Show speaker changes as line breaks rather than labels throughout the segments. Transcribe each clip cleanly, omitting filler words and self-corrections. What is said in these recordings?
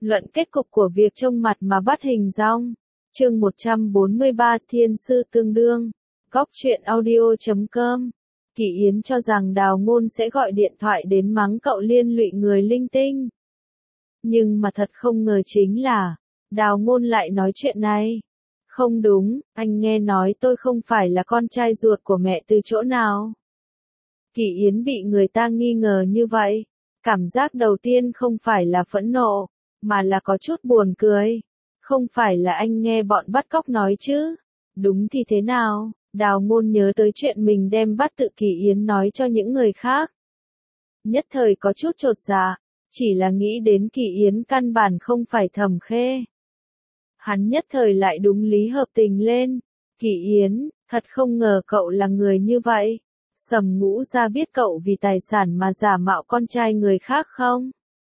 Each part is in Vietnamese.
Luận kết cục của việc trông mặt mà bắt hình dong. Chương 143 Thiên sư tương đương. Góc truyện audio.com. Kỳ Yến cho rằng Đào Ngôn sẽ gọi điện thoại đến mắng cậu liên lụy người linh tinh. Nhưng mà thật không ngờ chính là, Đào Ngôn lại nói chuyện này. Không đúng, anh nghe nói tôi không phải là con trai ruột của mẹ từ chỗ nào. Kỳ Yến bị người ta nghi ngờ như vậy. Cảm giác đầu tiên không phải là phẫn nộ, mà là có chút buồn cười. Không phải là anh nghe bọn bắt cóc nói chứ. Đúng thì thế nào, Đào Ngôn nhớ tới chuyện mình đem bắt tự Kỳ Yến nói cho những người khác. Nhất thời có chút chột dạ, chỉ là nghĩ đến Kỳ Yến căn bản không phải Thẩm Khê. Hắn nhất thời lại đúng lý hợp tình lên. Kỳ Yến, thật không ngờ cậu là người như vậy. Sầm Ngũ Gia biết cậu vì tài sản mà giả mạo con trai người khác không?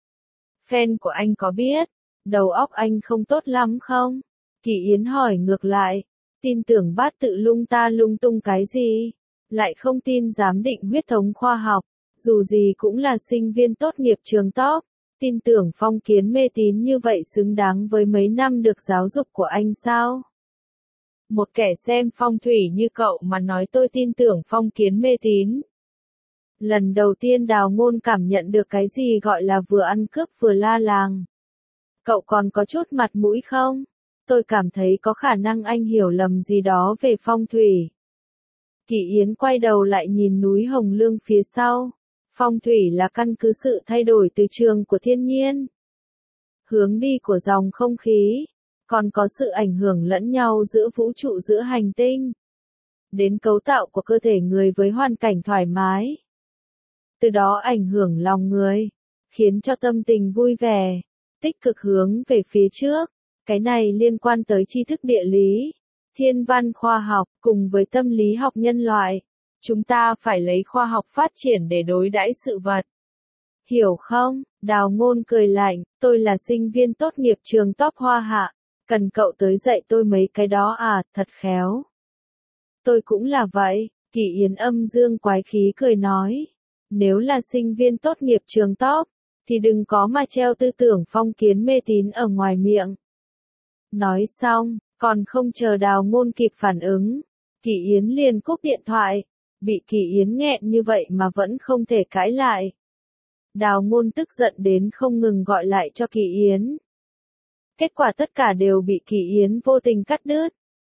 Fan của anh có biết, đầu óc anh không tốt lắm không? Kỳ Yến hỏi ngược lại, tin tưởng bát tự lung ta lung tung cái gì? Lại không tin giám định huyết thống khoa học, dù gì cũng là sinh viên tốt nghiệp trường top. Tin tưởng phong kiến mê tín như vậy xứng đáng với mấy năm được giáo dục của anh sao? Một kẻ xem phong thủy như cậu mà nói tôi tin tưởng phong kiến mê tín. Lần đầu tiên Đào Ngôn cảm nhận được cái gì gọi là vừa ăn cướp vừa la làng. Cậu còn có chút mặt mũi không? Tôi cảm thấy có khả năng anh hiểu lầm gì đó về phong thủy. Kỳ Yến quay đầu lại nhìn núi Hồng Lương phía sau. Phong thủy là căn cứ sự thay đổi từ trường của thiên nhiên, hướng đi của dòng không khí, còn có sự ảnh hưởng lẫn nhau giữa vũ trụ giữa hành tinh, đến cấu tạo của cơ thể người với hoàn cảnh thoải mái. Từ đó ảnh hưởng lòng người, khiến cho tâm tình vui vẻ, tích cực hướng về phía trước. Cái này liên quan tới tri thức địa lý, thiên văn khoa học, cùng với tâm lý học nhân loại. Chúng ta phải lấy khoa học phát triển để đối đãi sự vật. Hiểu không? Đào Ngôn cười lạnh, tôi là sinh viên tốt nghiệp trường top Hoa Hạ. Cần cậu tới dạy tôi mấy cái đó à, thật khéo. Tôi cũng là vậy, Kỳ Yến âm dương quái khí cười nói. Nếu là sinh viên tốt nghiệp trường top, thì đừng có mà treo tư tưởng phong kiến mê tín ở ngoài miệng. Nói xong, còn không chờ Đào Ngôn kịp phản ứng, Kỳ Yến liền cúp điện thoại. Bị Kỳ Yến nghẹn như vậy mà vẫn không thể cãi lại. Đào Ngôn tức giận đến không ngừng gọi lại cho Kỳ Yến. Kết quả tất cả đều bị Kỳ Yến vô tình cắt đứt.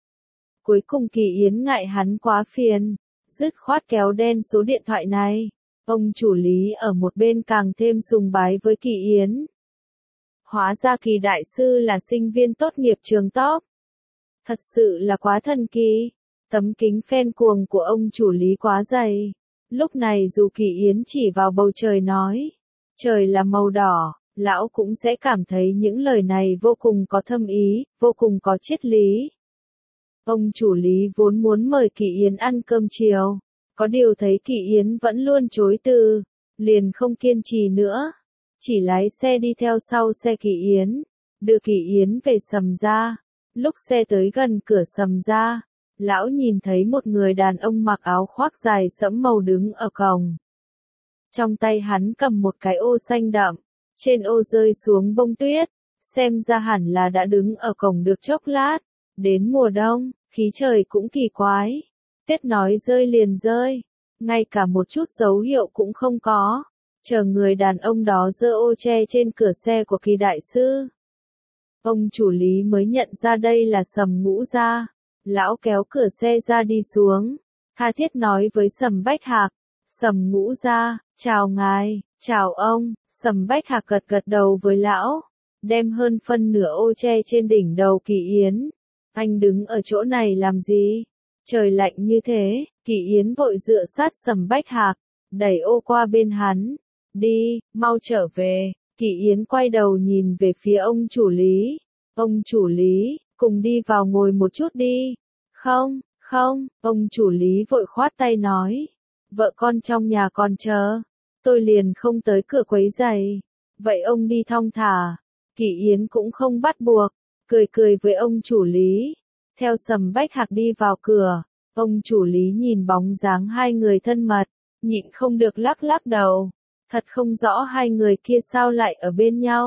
Cuối cùng Kỳ Yến ngại hắn quá phiền, dứt khoát kéo đen số điện thoại này. Ông chủ Lý ở một bên càng thêm sùng bái với Kỳ Yến. Hóa ra Kỳ đại sư là sinh viên tốt nghiệp trường top. Thật sự là quá thần kỳ. Tấm kính fan cuồng của ông chủ Lý quá dày. Lúc này dù Kỳ Yến chỉ vào bầu trời nói, trời là màu đỏ, lão cũng sẽ cảm thấy những lời này vô cùng có thâm ý, vô cùng có triết lý. Ông chủ Lý vốn muốn mời Kỳ Yến ăn cơm chiều, có điều thấy Kỳ Yến vẫn luôn chối từ, liền không kiên trì nữa, chỉ lái xe đi theo sau xe Kỳ Yến, đưa Kỳ Yến về Sầm Gia. Lúc xe tới gần cửa Sầm Gia, lão nhìn thấy một người đàn ông mặc áo khoác dài sẫm màu đứng ở cổng. Trong tay hắn cầm một cái ô xanh đậm, trên ô rơi xuống bông tuyết, xem ra hẳn là đã đứng ở cổng được chốc lát. Đến mùa đông, khí trời cũng kỳ quái, tuyết nói rơi liền rơi, ngay cả một chút dấu hiệu cũng không có, chờ người đàn ông đó giơ ô che trên cửa xe của Kỳ đại sư. Ông chủ Lý mới nhận ra đây là Sầm Ngũ Gia. Lão kéo cửa xe ra đi xuống, tha thiết nói với Sầm Bách Hạc, Sầm Ngũ Gia, chào ngài, chào ông. Sầm Bách Hạc gật gật đầu với lão, đem hơn phân nửa ô che trên đỉnh đầu Kỳ Yến. Anh đứng ở chỗ này làm gì? Trời lạnh như thế. Kỳ Yến vội dựa sát Sầm Bách Hạc, đẩy ô qua bên hắn. Đi, mau trở về. Kỳ Yến quay đầu nhìn về phía ông chủ Lý. Ông chủ Lý, cùng đi vào ngồi một chút đi. Không, không, ông chủ Lý vội khoát tay nói. Vợ con trong nhà còn chờ, tôi liền không tới cửa quấy giày. Vậy ông đi thong thả. Kỳ Yến cũng không bắt buộc, cười cười với ông chủ Lý. Theo Sầm Bách Hạc đi vào cửa, ông chủ Lý nhìn bóng dáng hai người thân mật, nhịn không được lắc lắc đầu. Thật không rõ hai người kia sao lại ở bên nhau.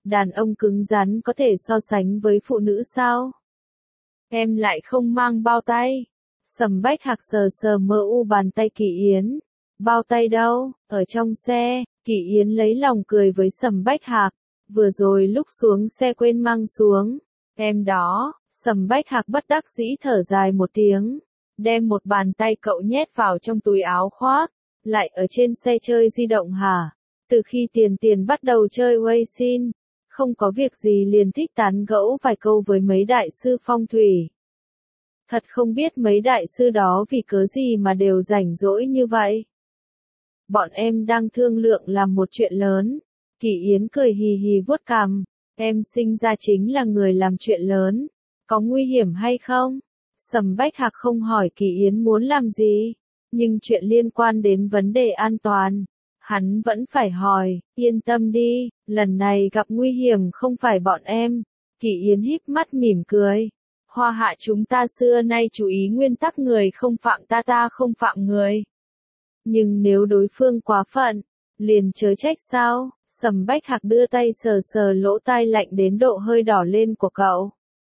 Đàn ông cứng rắn có thể so sánh với phụ nữ sao? Em lại không mang bao tay. Sầm Bách Hạc sờ sờ mơ u bàn tay Kỳ Yến. Bao tay đâu? Ở trong xe. Kỳ Yến lấy lòng cười với Sầm Bách Hạc. Vừa rồi lúc xuống xe quên mang xuống. Em đó. Sầm Bách Hạc bất đắc dĩ thở dài một tiếng. Đem một bàn tay cậu nhét vào trong túi áo khoác. Lại ở trên xe chơi di động hả? Từ khi Tiền bắt đầu chơi Weixin, không có việc gì liền thích tán gẫu vài câu với mấy đại sư phong thủy. Thật không biết mấy đại sư đó vì cớ gì mà đều rảnh rỗi như vậy. Bọn em đang thương lượng làm một chuyện lớn. Kỳ Yến cười hì hì vuốt cằm. Em sinh ra chính là người làm chuyện lớn. Có nguy hiểm hay không? Sầm Bách Hạc không hỏi Kỳ Yến muốn làm gì. Nhưng chuyện liên quan đến vấn đề an toàn. Hắn vẫn phải hỏi, yên tâm đi, lần này gặp nguy hiểm không phải bọn em. Kỳ Yến híp mắt mỉm cười. Hoa Hạ chúng ta xưa nay chú ý nguyên tắc người không phạm ta không phạm người. Nhưng nếu đối phương quá phận, liền chớ trách sao? Sầm Bách Hạc đưa tay sờ sờ lỗ tai lạnh đến độ hơi đỏ lên của cậu.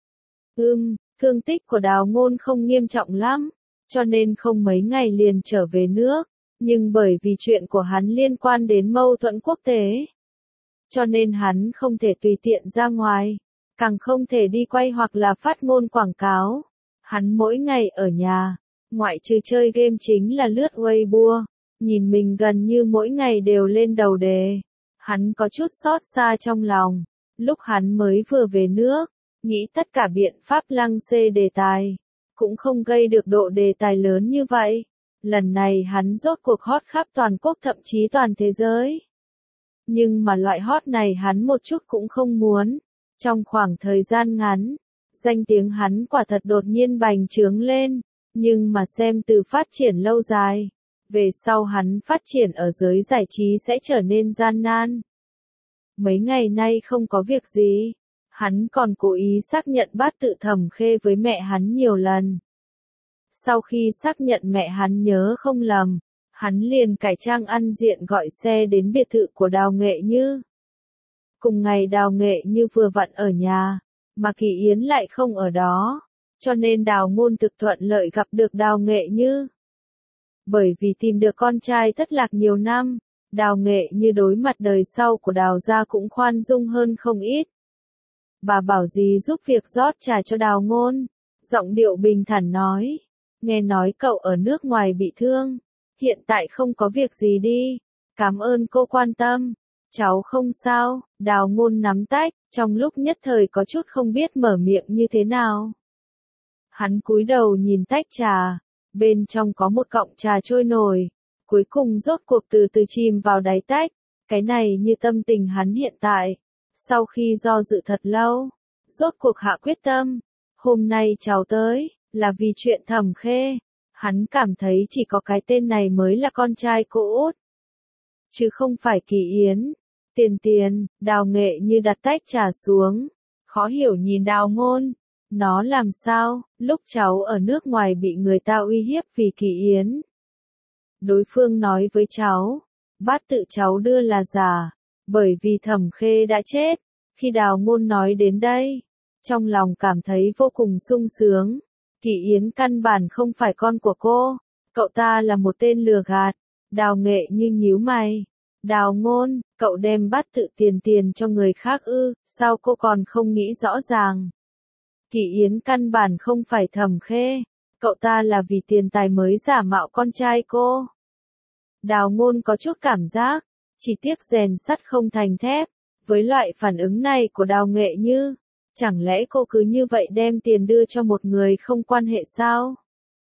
Thương tích của Đào Ngôn không nghiêm trọng lắm, cho nên không mấy ngày liền trở về nước. Nhưng bởi vì chuyện của hắn liên quan đến mâu thuẫn quốc tế, cho nên hắn không thể tùy tiện ra ngoài, càng không thể đi quay hoặc là phát ngôn quảng cáo. Hắn mỗi ngày ở nhà, ngoại trừ chơi game chính là lướt Weibo, nhìn mình gần như mỗi ngày đều lên đầu đề. Hắn có chút xót xa trong lòng, lúc hắn mới vừa về nước, nghĩ tất cả biện pháp lăng xê đề tài, cũng không gây được độ đề tài lớn như vậy. Lần này hắn rốt cuộc hot khắp toàn quốc thậm chí toàn thế giới. Nhưng mà loại hot này hắn một chút cũng không muốn. Trong khoảng thời gian ngắn, danh tiếng hắn quả thật đột nhiên bành trướng lên. Nhưng mà xem từ phát triển lâu dài, về sau hắn phát triển ở giới giải trí sẽ trở nên gian nan. Mấy ngày nay không có việc gì, hắn còn cố ý xác nhận Bát Tự Thẩm Khê với mẹ hắn nhiều lần. Sau khi xác nhận mẹ hắn nhớ không lầm, hắn liền cải trang ăn diện gọi xe đến biệt thự của Đào Nghệ Như. Cùng ngày Đào Nghệ Như vừa vặn ở nhà, mà Kỳ Yến lại không ở đó, cho nên Đào Ngôn thực thuận lợi gặp được Đào Nghệ Như. Bởi vì tìm được con trai thất lạc nhiều năm, Đào Nghệ Như đối mặt đời sau của Đào gia cũng khoan dung hơn không ít. Bà bảo gì giúp việc rót trà cho Đào Ngôn, giọng điệu bình thản nói. Nghe nói cậu ở nước ngoài bị thương, hiện tại không có việc gì đi, cảm ơn cô quan tâm, cháu không sao. Đào Ngôn nắm tách, trong lúc nhất thời có chút không biết mở miệng như thế nào. Hắn cúi đầu nhìn tách trà, bên trong có một cọng trà trôi nổi, cuối cùng rốt cuộc từ từ chìm vào đáy tách, cái này như tâm tình hắn hiện tại. Sau khi do dự thật lâu, rốt cuộc hạ quyết tâm, hôm nay cháu tới là vì chuyện Thẩm Khê. Hắn cảm thấy chỉ có cái tên này mới là con trai cô út, chứ không phải Kỳ Yến. Tiền, Đào Nghệ Như đặt tách trà xuống, khó hiểu nhìn Đào Ngôn. Nó làm sao, lúc cháu ở nước ngoài bị người ta uy hiếp vì Kỳ Yến. Đối phương nói với cháu, Bát Tự cháu đưa là giả, bởi vì Thẩm Khê đã chết. Khi Đào Ngôn nói đến đây, trong lòng cảm thấy vô cùng sung sướng. Kỳ Yến căn bản không phải con của cô, cậu ta là một tên lừa gạt. Đào Nghệ Như nhíu mày. Đào Ngôn, cậu đem Bát Tự tiền cho người khác ư, sao cô còn không nghĩ rõ ràng? Kỳ Yến căn bản không phải Thẩm Khê, cậu ta là vì tiền tài mới giả mạo con trai cô. Đào Ngôn có chút cảm giác, chỉ tiếc rèn sắt không thành thép. Với loại phản ứng này của Đào Nghệ Như, chẳng lẽ cô cứ như vậy đem tiền đưa cho một người không quan hệ sao?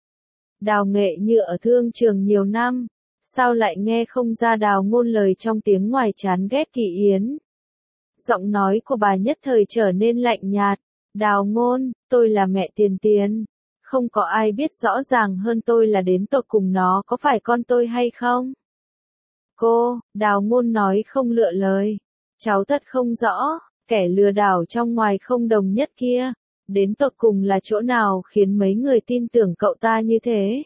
Đào Nghệ Như ở thương trường nhiều năm, sao lại nghe không ra Đào Ngôn lời trong tiếng ngoài chán ghét Kỳ Yến. Giọng nói của bà nhất thời trở nên lạnh nhạt. Đào Ngôn, tôi là mẹ Tiền, không có ai biết rõ ràng hơn tôi là đến tột cùng nó có phải con tôi hay không? Cô, Đào Ngôn nói không lựa lời. Cháu thật không rõ, kẻ lừa đảo trong ngoài không đồng nhất kia, đến tột cùng là chỗ nào khiến mấy người tin tưởng cậu ta như thế?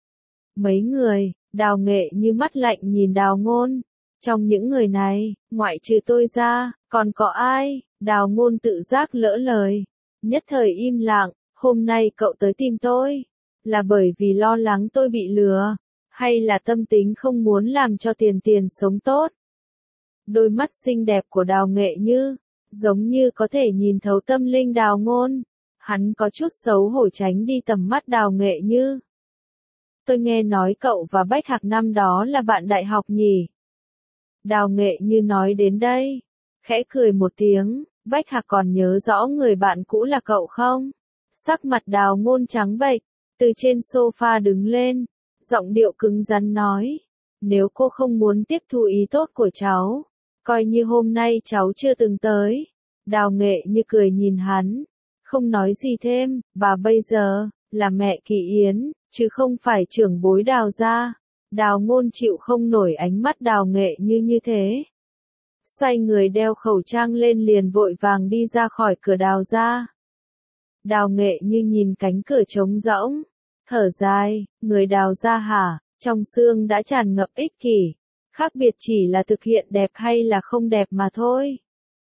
Mấy người, Đào Nghệ Như mắt lạnh nhìn Đào Ngôn. Trong những người này, ngoại trừ tôi ra, Còn có ai? Đào Ngôn tự giác lỡ lời. Nhất thời im lặng, hôm nay cậu tới tìm tôi. Là bởi vì lo lắng tôi bị lừa. Hay là tâm tính không muốn làm cho tiền sống tốt? Đôi mắt xinh đẹp của Đào Nghệ Như, giống như có thể nhìn thấu tâm linh Đào Ngôn. Hắn có chút xấu hổ tránh đi tầm mắt Đào Nghệ Như. Tôi nghe nói cậu và Bách Hạc năm đó là bạn đại học nhỉ? Đào Nghệ Như nói đến đây, khẽ cười một tiếng, Bách Hạc còn nhớ rõ người bạn cũ là cậu không? Sắc mặt Đào Ngôn trắng bệch, từ trên sofa đứng lên, giọng điệu cứng rắn nói, nếu cô không muốn tiếp thu ý tốt của cháu, coi như hôm nay cháu chưa từng tới. Đào Nghệ Như cười nhìn hắn, không nói gì thêm, bà bây giờ, là mẹ Kỳ Yến, chứ không phải trưởng bối Đào gia. Đào Ngôn chịu không nổi ánh mắt Đào Nghệ Như như thế. Xoay người đeo khẩu trang lên liền vội vàng đi ra khỏi cửa Đào gia. Đào Nghệ Như nhìn cánh cửa trống rỗng, thở dài, người Đào gia hả, trong xương đã tràn ngập ích kỷ, khác biệt chỉ là thực hiện đẹp hay là không đẹp mà thôi.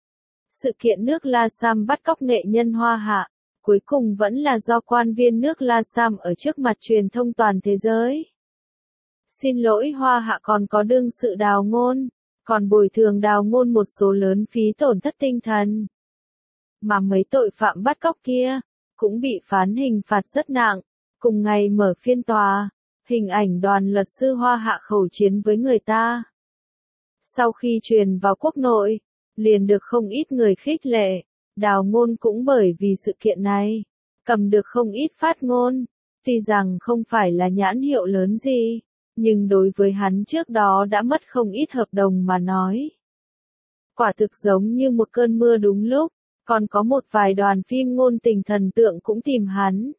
Sự kiện nước La Sam bắt cóc nghệ nhân Hoa Hạ, cuối cùng vẫn là do quan viên nước La Sam ở trước mặt truyền thông toàn thế giới. Xin lỗi Hoa Hạ còn có đương sự Đào Ngôn, còn bồi thường Đào Ngôn một số lớn phí tổn thất tinh thần. Mà mấy tội phạm bắt cóc kia, cũng bị phán hình phạt rất nặng. Cùng ngày mở phiên tòa, hình ảnh đoàn luật sư Hoa Hạ khẩu chiến với người ta. Sau khi truyền vào quốc nội, liền được không ít người khích lệ. Đào Ngôn cũng bởi vì sự kiện này, cầm được không ít phát ngôn. Tuy rằng không phải là nhãn hiệu lớn gì, nhưng đối với hắn trước đó đã mất không ít hợp đồng mà nói. Quả thực giống như một cơn mưa đúng lúc, còn có một vài đoàn phim ngôn tình thần tượng cũng tìm hắn.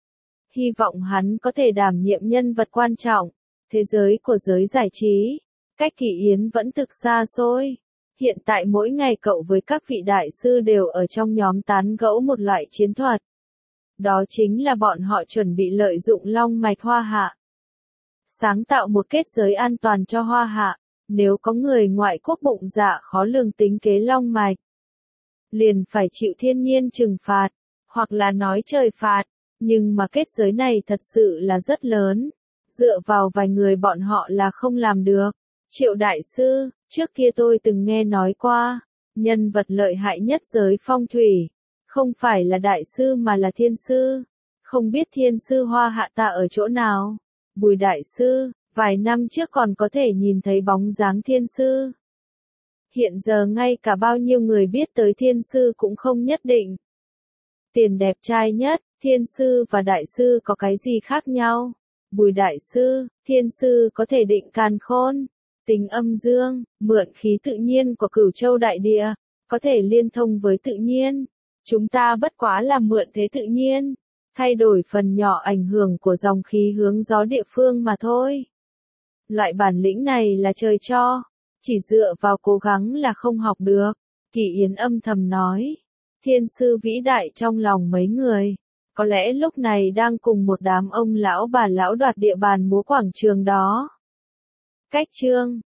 Hy vọng hắn có thể đảm nhiệm nhân vật quan trọng, thế giới của giới giải trí. Cách Kỳ Yến vẫn thực xa xôi. Hiện tại mỗi ngày cậu với các vị đại sư đều ở trong nhóm tán gẫu một loại chiến thuật. Đó chính là bọn họ chuẩn bị lợi dụng long mạch Hoa Hạ. Sáng tạo một kết giới an toàn cho Hoa Hạ, nếu có người ngoại quốc bụng dạ khó lường tính kế long mạch, liền phải chịu thiên nhiên trừng phạt, hoặc là nói trời phạt, nhưng mà kết giới này thật sự là rất lớn, dựa vào vài người bọn họ là không làm được. Triệu đại sư, trước kia tôi từng nghe nói qua, nhân vật lợi hại nhất giới phong thủy, không phải là đại sư mà là thiên sư, không biết thiên sư Hoa Hạ ta ở chỗ nào? Bùi đại sư, vài năm trước còn có thể nhìn thấy bóng dáng thiên sư. Hiện giờ ngay cả bao nhiêu người biết tới thiên sư cũng không nhất định. Tiền đẹp trai nhất, thiên sư và đại sư có cái gì khác nhau? Bùi đại sư, thiên sư có thể định càn khôn, tính âm dương, mượn khí tự nhiên của Cửu Châu đại địa, có thể liên thông với tự nhiên. Chúng ta bất quá là mượn thế tự nhiên, thay đổi phần nhỏ ảnh hưởng của dòng khí hướng gió địa phương mà thôi. Loại bản lĩnh này là trời cho, chỉ dựa vào cố gắng là không học được. Kỳ Yến âm thầm nói, thiên sư vĩ đại trong lòng mấy người, có lẽ lúc này đang cùng một đám ông lão bà lão đoạt địa bàn múa quảng trường đó. Cách chương